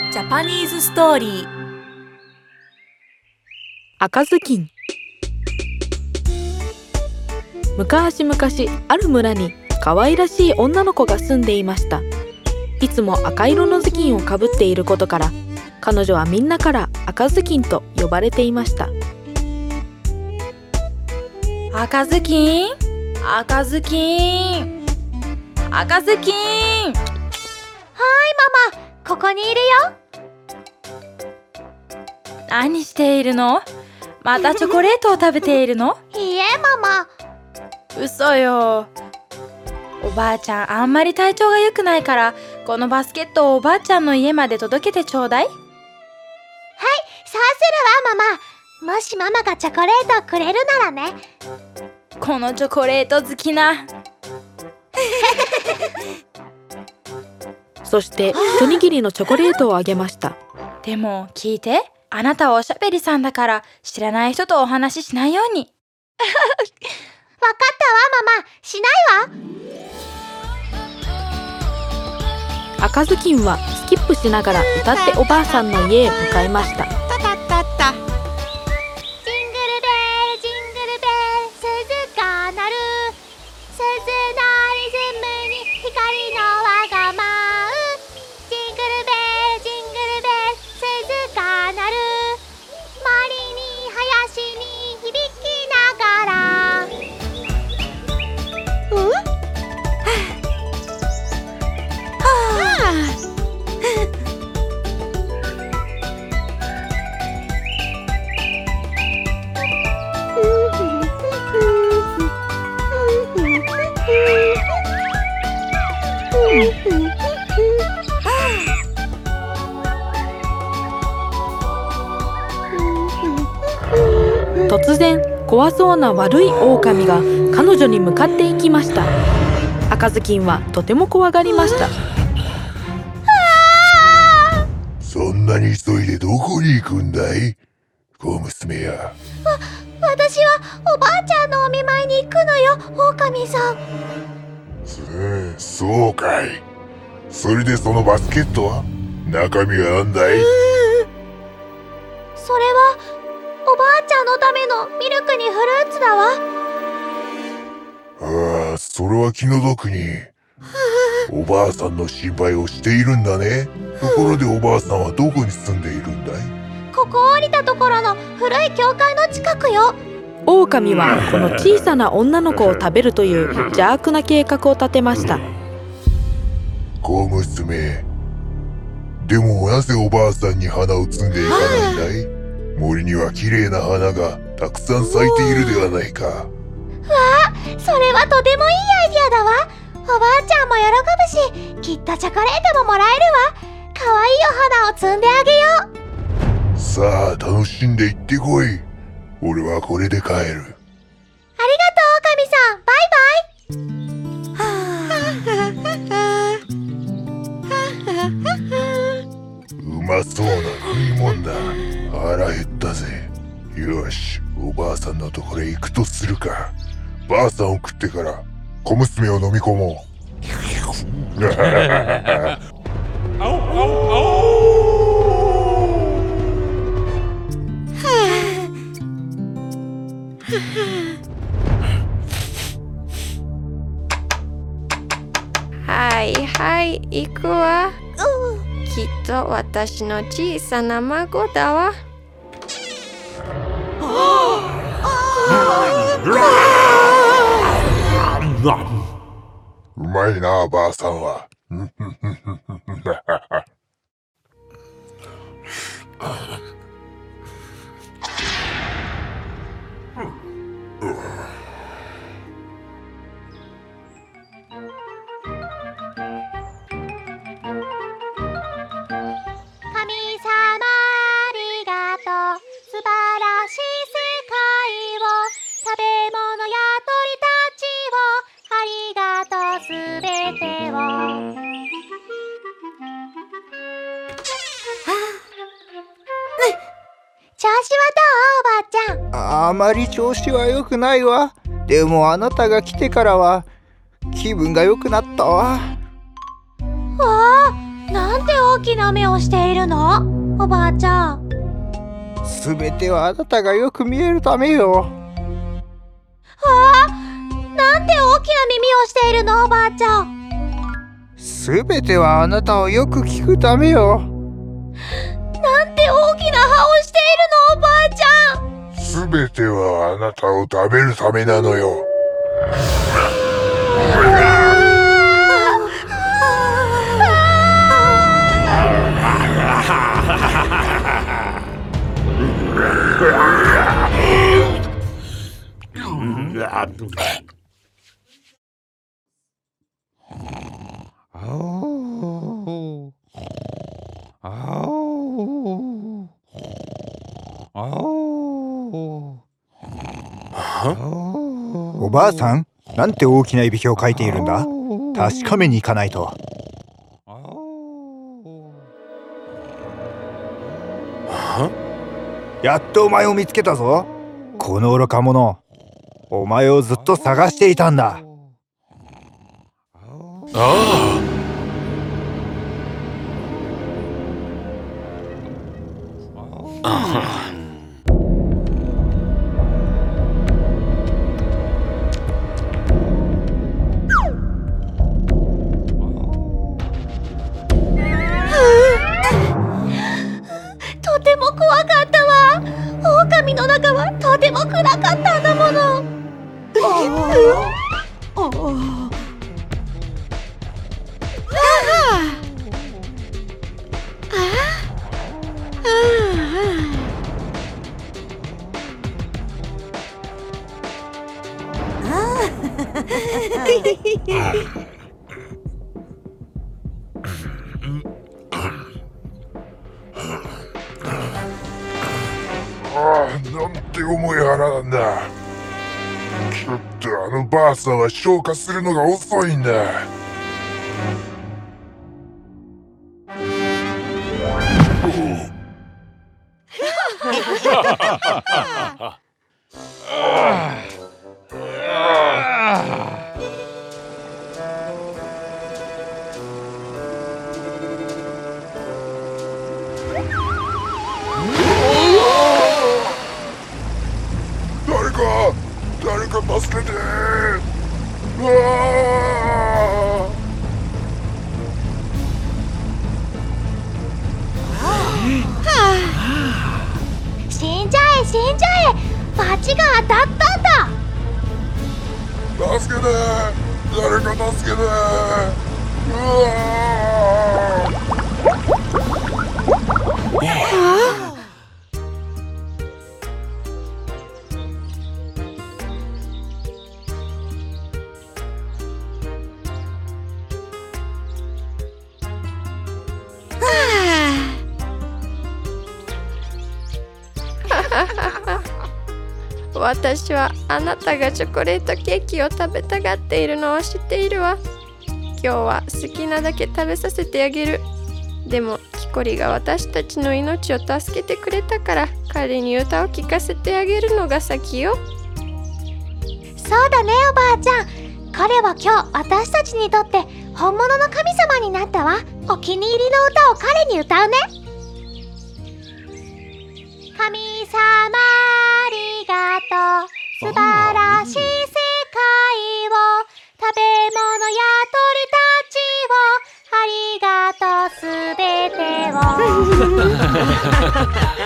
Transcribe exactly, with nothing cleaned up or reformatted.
ジャパニーズストーリー。 赤ずきん。昔々ある村に可愛らしい女の子が住んでいました。いつも赤色の頭巾をかぶっていることから、彼女はみんなから赤ずきんと呼ばれていました。 赤ずきん、赤ずきん、赤ずきん。 はーいママ、ここにいるよ。 何しているの？またチョコレートを食べているの？ いいえママ。 嘘よ。おばあちゃんあんまり体調が良くないから、このバスケットをおばあちゃんの家まで届けてちょうだい。はい、 そうするわママ。もしママがチョコレートをくれるならね。 このチョコレート好きな。 そして一握りのチョコレートをあげました。 でも聞いて、あなたはおしゃべりさんだから知らない人とお話ししないように。 わかったわママ、しないわ。 赤ずきんはスキップしながら歌っておばあさんの家へ向かいました。 ジングルベルジングルベル鈴が鳴る、鈴のリズムに光の輪が舞う。ジングルベルジングルベル鈴が鳴る、森に林に響きながら。うん？ 突然怖そうな悪い狼が彼女に向かっていきました。赤ずきんはとても怖がりました。 そんなに急いでどこに行くんだい、小娘や。 わ、私はおばあちゃんのお見舞いに行くのよ、狼さん。 うん、そうかい。それでそのバスケットは中身は何だい？ それはおばあちゃんのためのミルクにフルーツだわ。 ああ、それは気の毒に。おばあさんの心配をしているんだね。ところでおばあさんはどこに住んでいるんだい？ ここを降りたところの古い教会の近くよ。 狼はこの小さな女の子を食べるという邪悪な計画を立てました。 小娘、でもなぜおばあさんに花を摘んでいかないんだい？森には綺麗な花がたくさん咲いているではないか。わあ、それはとてもいいアイデアだわ。おばあちゃんも喜ぶし、きっとチョコレートももらえるわ。かわいいお花を摘んであげよう。 さあ、楽しんで行ってこい。俺はこれで帰る。 ありがとう、狼さん。バイバイ。 うまそうな食いもんだ。腹減ったぜ。よし、おばあさんのところへ行くとするか。ばあさんを食ってから小娘を飲み込もう。 はいはい、行くわ。きっと私の小さな孫だわ。 うまいな、ばあさんは。 調子はどう、おばあちゃん？ あまり調子は良くないわ。でもあなたが来てからは気分が良くなったわ。 わあ、なんて大きな目をしているの？おばあちゃん。 すべてはあなたがよく見えるためよ。 ああ、なんて大きな耳をしているの？おばあちゃん。 すべてはあなたをよく聞くためよ。 なんて大きな歯をしているの？おばあちゃん。 すべてはあなたを食べるためなのよ。 おばあさん、なんて大きないびきをかいているんだ。確かめに行かないと。やっとお前を見つけたぞ。この愚か者、お前をずっと探していたんだ。 ああ。 とても怖かったわ。狼の中はとても暗かったんだもの。 ああ、なんて重い腹なんだ。きっとあのばあさんは消化するのが遅いんだ。誰か、誰か助けて。うわ死んじゃえ死んじゃえ。罰が当たったんだ。 助けて、誰か助けて。うわ私はあなたがチョコレートケーキを食べたがっているのを知っているわ。今日は好きなだけ食べさせてあげる。でもキコリが私たちの命を助けてくれたから彼に歌を聴かせてあげるのが先よ。 そうだねおばあちゃん。彼は今日私たちにとって本物の神様になったわ。お気に入りの歌を彼に歌うね。神様ありがとう。素晴らしい世界を、食べ物や鳥たちを、ありがとうすべてを